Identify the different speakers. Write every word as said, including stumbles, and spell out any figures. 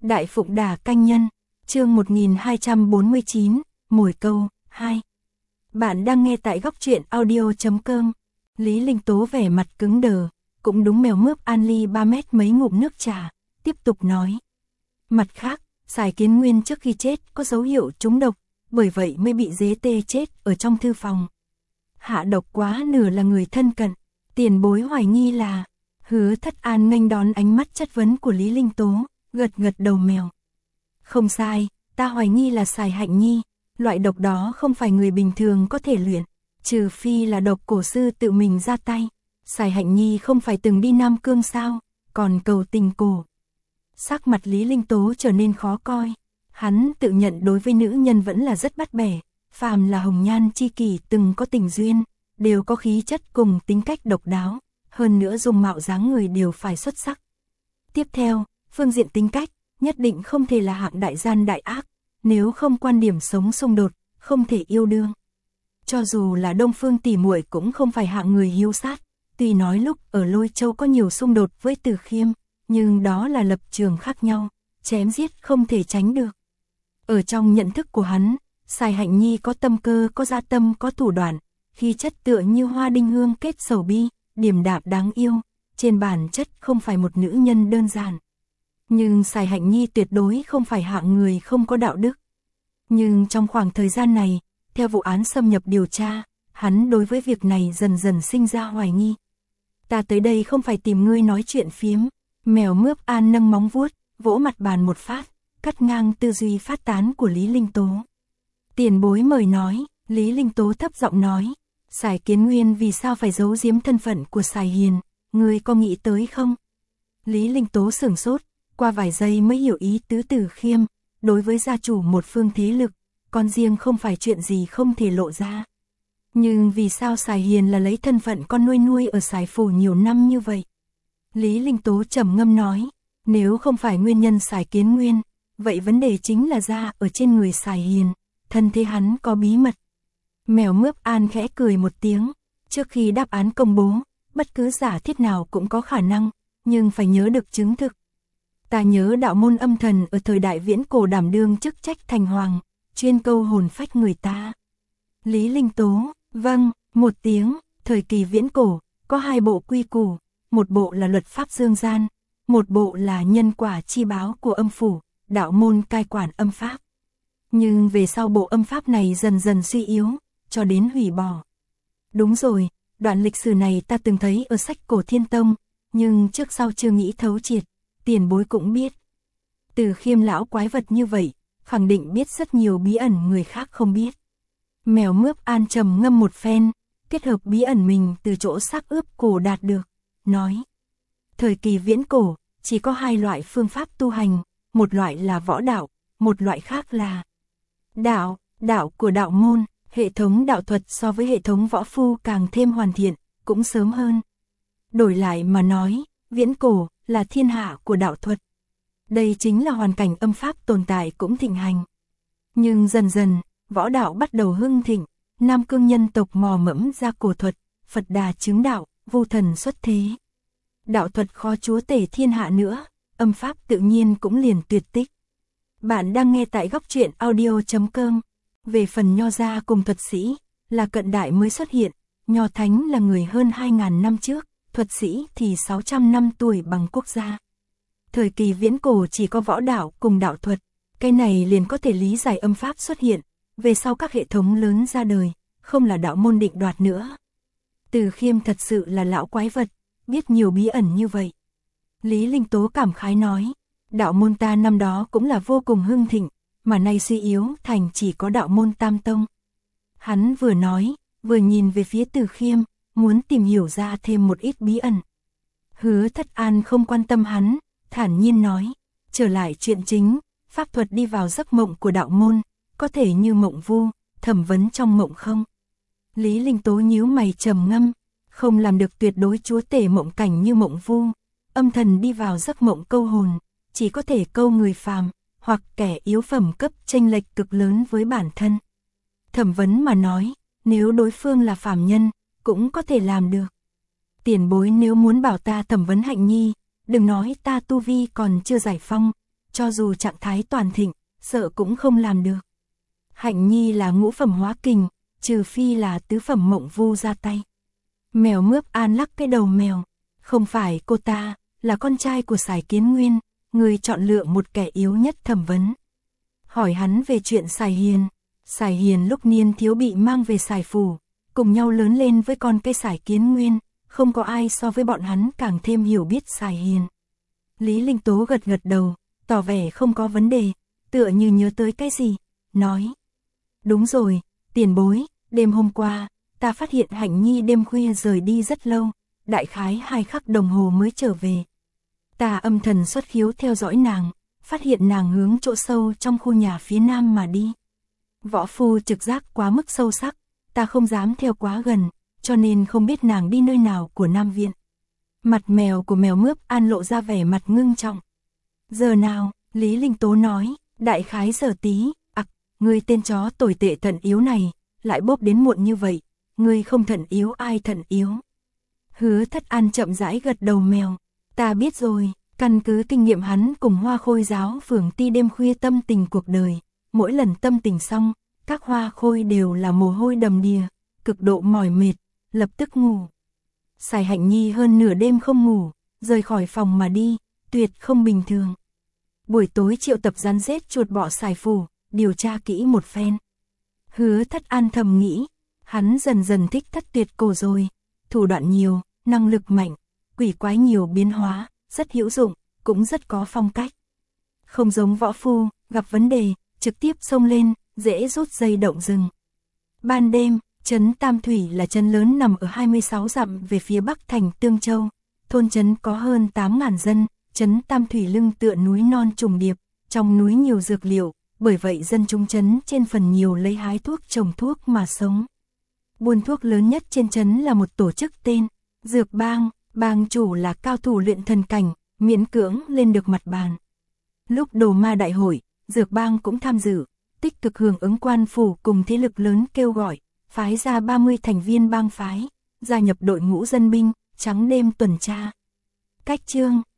Speaker 1: Đại Phụng Đà Canh Nhân, chương một nghìn hai trăm bốn mươi chín, Mồi Câu, hai. Bạn đang nghe tại góc truyện audio chấm com. Lý Linh Tố vẻ mặt cứng đờ, cũng đúng mèo mướp an ly ba mét mấy ngụm nước trà, tiếp tục nói. Mặt khác, Sài Kiến Nguyên trước khi chết có dấu hiệu trúng độc, bởi vậy mới bị dế tê chết ở trong thư phòng. Hạ độc quá nửa là người thân cận, tiền bối hoài nghi là... Hứa Thất An nghênh đón ánh mắt chất vấn của Lý Linh Tố, gật gật đầu mèo. Không sai, ta hoài nghi là Sài Hạnh Nhi, loại độc đó không phải người bình thường có thể luyện, trừ phi là độc cổ sư tự mình ra tay. Sài Hạnh Nhi không phải từng đi Nam Cương sao, còn cầu tình cổ. Sắc mặt Lý Linh Tố trở nên khó coi, hắn tự nhận đối với nữ nhân vẫn là rất bắt bẻ, phàm là hồng nhan chi kỷ từng có tình duyên, đều có khí chất cùng tính cách độc đáo, hơn nữa dung mạo dáng người đều phải xuất sắc. Tiếp theo, phương diện tính cách, nhất định không thể là hạng đại gian đại ác, nếu không quan điểm sống xung đột, không thể yêu đương. Cho dù là Đông Phương tỷ muội cũng không phải hạng người hiếu sát, tuy nói lúc ở Lôi Châu có nhiều xung đột với Từ Khiêm, nhưng đó là lập trường khác nhau, chém giết không thể tránh được. Ở trong nhận thức của hắn, Sài Hạnh Nhi có tâm cơ, có dạ tâm, có thủ đoạn, khí chất tựa như hoa đinh hương kết sầu bi, điềm đạm đáng yêu, trên bản chất không phải một nữ nhân đơn giản. Nhưng Sài Hạnh Nhi tuyệt đối không phải hạng người không có đạo đức. Nhưng trong khoảng thời gian này, theo vụ án xâm nhập điều tra, hắn đối với việc này dần dần sinh ra hoài nghi. Ta tới đây không phải tìm ngươi nói chuyện phiếm. Mèo mướp an nâng móng vuốt, vỗ mặt bàn một phát, cắt ngang tư duy phát tán của Lý Linh Tố. Tiền bối mời nói, Lý Linh Tố thấp giọng nói. Sài Kiến Nguyên vì sao phải giấu giếm thân phận của Sài Hiền, ngươi có nghĩ tới không? Lý Linh Tố sửng sốt, qua vài giây mới hiểu ý tứ Từ Khiêm, đối với gia chủ một phương thế lực, con riêng không phải chuyện gì không thể lộ ra. Nhưng vì sao Sài Hiền là lấy thân phận con nuôi nuôi ở Sài Phủ nhiều năm như vậy? Lý Linh Tố trầm ngâm nói, nếu không phải nguyên nhân Sài Kiến Nguyên, vậy vấn đề chính là ra ở trên người Sài Hiền, thân thế hắn có bí mật. Mèo mướp an khẽ cười một tiếng, trước khi đáp án công bố, bất cứ giả thiết nào cũng có khả năng, nhưng phải nhớ được chứng thực. Ta nhớ đạo môn âm thần ở thời đại viễn cổ đảm đương chức trách thành hoàng, chuyên câu hồn phách người ta. Lý Linh Tố, vâng, một tiếng, thời kỳ viễn cổ, có hai bộ quy củ, một bộ là luật pháp dương gian, một bộ là nhân quả chi báo của âm phủ, đạo môn cai quản âm pháp. Nhưng về sau bộ âm pháp này dần dần suy yếu, cho đến hủy bỏ. Đúng rồi, đoạn lịch sử này ta từng thấy ở sách cổ Thiên Tông, nhưng trước sau chưa nghĩ thấu triệt, tiền bối cũng biết. Từ Khiêm lão quái vật như vậy, khẳng định biết rất nhiều bí ẩn người khác không biết. Mèo mướp an trầm ngâm một phen, kết hợp bí ẩn mình từ chỗ xác ướp cổ đạt được, nói. Thời kỳ viễn cổ, chỉ có hai loại phương pháp tu hành, một loại là võ đạo, một loại khác là đạo, đạo của đạo môn. Hệ thống đạo thuật so với hệ thống võ phu càng thêm hoàn thiện, cũng sớm hơn. Đổi lại mà nói, viễn cổ là thiên hạ của đạo thuật. Đây chính là hoàn cảnh âm pháp tồn tại cũng thịnh hành. Nhưng dần dần, võ đạo bắt đầu hưng thịnh, Nam Cương nhân tộc mò mẫm ra cổ thuật, Phật Đà chứng đạo, Vu thần xuất thế. Đạo thuật khó chúa tể thiên hạ nữa, âm pháp tự nhiên cũng liền tuyệt tích. Bạn đang nghe tại góc truyện audio chấm com. Về phần nho gia cùng thuật sĩ, là cận đại mới xuất hiện, nho thánh là người hơn hai nghìn năm trước, thuật sĩ thì sáu trăm năm tuổi bằng quốc gia. Thời kỳ viễn cổ chỉ có võ đạo cùng đạo thuật, cái này liền có thể lý giải âm pháp xuất hiện, về sau các hệ thống lớn ra đời, không là đạo môn định đoạt nữa. Từ Khiêm thật sự là lão quái vật, biết nhiều bí ẩn như vậy. Lý Linh Tố cảm khái nói, đạo môn ta năm đó cũng là vô cùng hưng thịnh, mà nay suy yếu thành chỉ có đạo môn Tam Tông. Hắn vừa nói, vừa nhìn về phía Từ Khiêm, muốn tìm hiểu ra thêm một ít bí ẩn. Hứa Thất An không quan tâm hắn, thản nhiên nói, trở lại chuyện chính, pháp thuật đi vào giấc mộng của đạo môn, có thể như mộng vu, thẩm vấn trong mộng không? Lý Linh Tố nhíu mày trầm ngâm, không làm được tuyệt đối chúa tể mộng cảnh như mộng vu, âm thần đi vào giấc mộng câu hồn, chỉ có thể câu người phàm, hoặc kẻ yếu phẩm cấp chênh lệch cực lớn với bản thân. Thẩm vấn mà nói, nếu đối phương là phàm nhân, cũng có thể làm được. Tiền bối nếu muốn bảo ta thẩm vấn Hạnh Nhi, đừng nói ta tu vi còn chưa giải phong, cho dù trạng thái toàn thịnh, sợ cũng không làm được. Hạnh Nhi là ngũ phẩm hóa kình, trừ phi là tứ phẩm Mộng Vu ra tay. Mèo Mướp An lắc cái đầu mèo, không phải cô ta, là con trai của Sải Kiến Nguyên, người chọn lựa một kẻ yếu nhất thẩm vấn. Hỏi hắn về chuyện Sải Hiền. Sải Hiền lúc niên thiếu bị mang về Sải Phủ, cùng nhau lớn lên với con cây Sải Kiến Nguyên, không có ai so với bọn hắn càng thêm hiểu biết Sải Hiền. Lý Linh Tố gật gật đầu, tỏ vẻ không có vấn đề, tựa như nhớ tới cái gì, nói. Đúng rồi, tiền bối, đêm hôm qua, ta phát hiện Hạnh Nhi đêm khuya rời đi rất lâu, đại khái hai khắc đồng hồ mới trở về. Ta âm thần xuất khiếu theo dõi nàng, phát hiện nàng hướng chỗ sâu trong khu nhà phía nam mà đi. Võ phu trực giác quá mức sâu sắc, ta không dám theo quá gần, cho nên không biết nàng đi nơi nào của Nam Viện. Mặt mèo của Mèo Mướp An lộ ra vẻ mặt ngưng trọng. Giờ nào, Lý Linh Tố nói, đại khái giờ tí, ặc, ngươi tên chó tồi tệ thận yếu này, lại bốp đến muộn như vậy, ngươi không thận yếu ai thận yếu. Hứa Thất An chậm rãi gật đầu mèo, ta biết rồi, căn cứ kinh nghiệm hắn cùng Hoa Khôi giáo phường ti đêm khuya tâm tình cuộc đời, mỗi lần tâm tình xong, các hoa khôi đều là mồ hôi đầm đìa, cực độ mỏi mệt, lập tức ngủ. Sải Hạnh Nhi hơn nửa đêm không ngủ, rời khỏi phòng mà đi, tuyệt không bình thường. Buổi tối triệu tập rắn rết chuột bọ Sải Phủ, điều tra kỹ một phen. Hứa Thất An thầm nghĩ, hắn dần dần thích Thất Tuyệt Cổ rồi, thủ đoạn nhiều, năng lực mạnh, quỷ quái nhiều biến hóa, rất hữu dụng, cũng rất có phong cách. Không giống võ phu, gặp vấn đề, trực tiếp xông lên, dễ rút dây động rừng. Ban đêm, trấn Tam Thủy là trấn lớn nằm ở hai mươi sáu dặm về phía bắc thành Tương Châu. Thôn trấn có hơn tám nghìn dân, trấn Tam Thủy lưng tựa núi non trùng điệp, trong núi nhiều dược liệu, bởi vậy dân chúng trấn trên phần nhiều lấy hái thuốc trồng thuốc mà sống. Buôn thuốc lớn nhất trên trấn là một tổ chức tên Dược Bang, bang chủ là cao thủ luyện thần cảnh, miễn cưỡng lên được mặt bàn. Lúc Đồ Ma đại hội, Dược Bang cũng tham dự, tích cực hưởng ứng quan phủ cùng thế lực lớn kêu gọi, phái ra ba mươi thành viên bang phái, gia nhập đội ngũ dân binh, trắng đêm tuần tra. Cách chương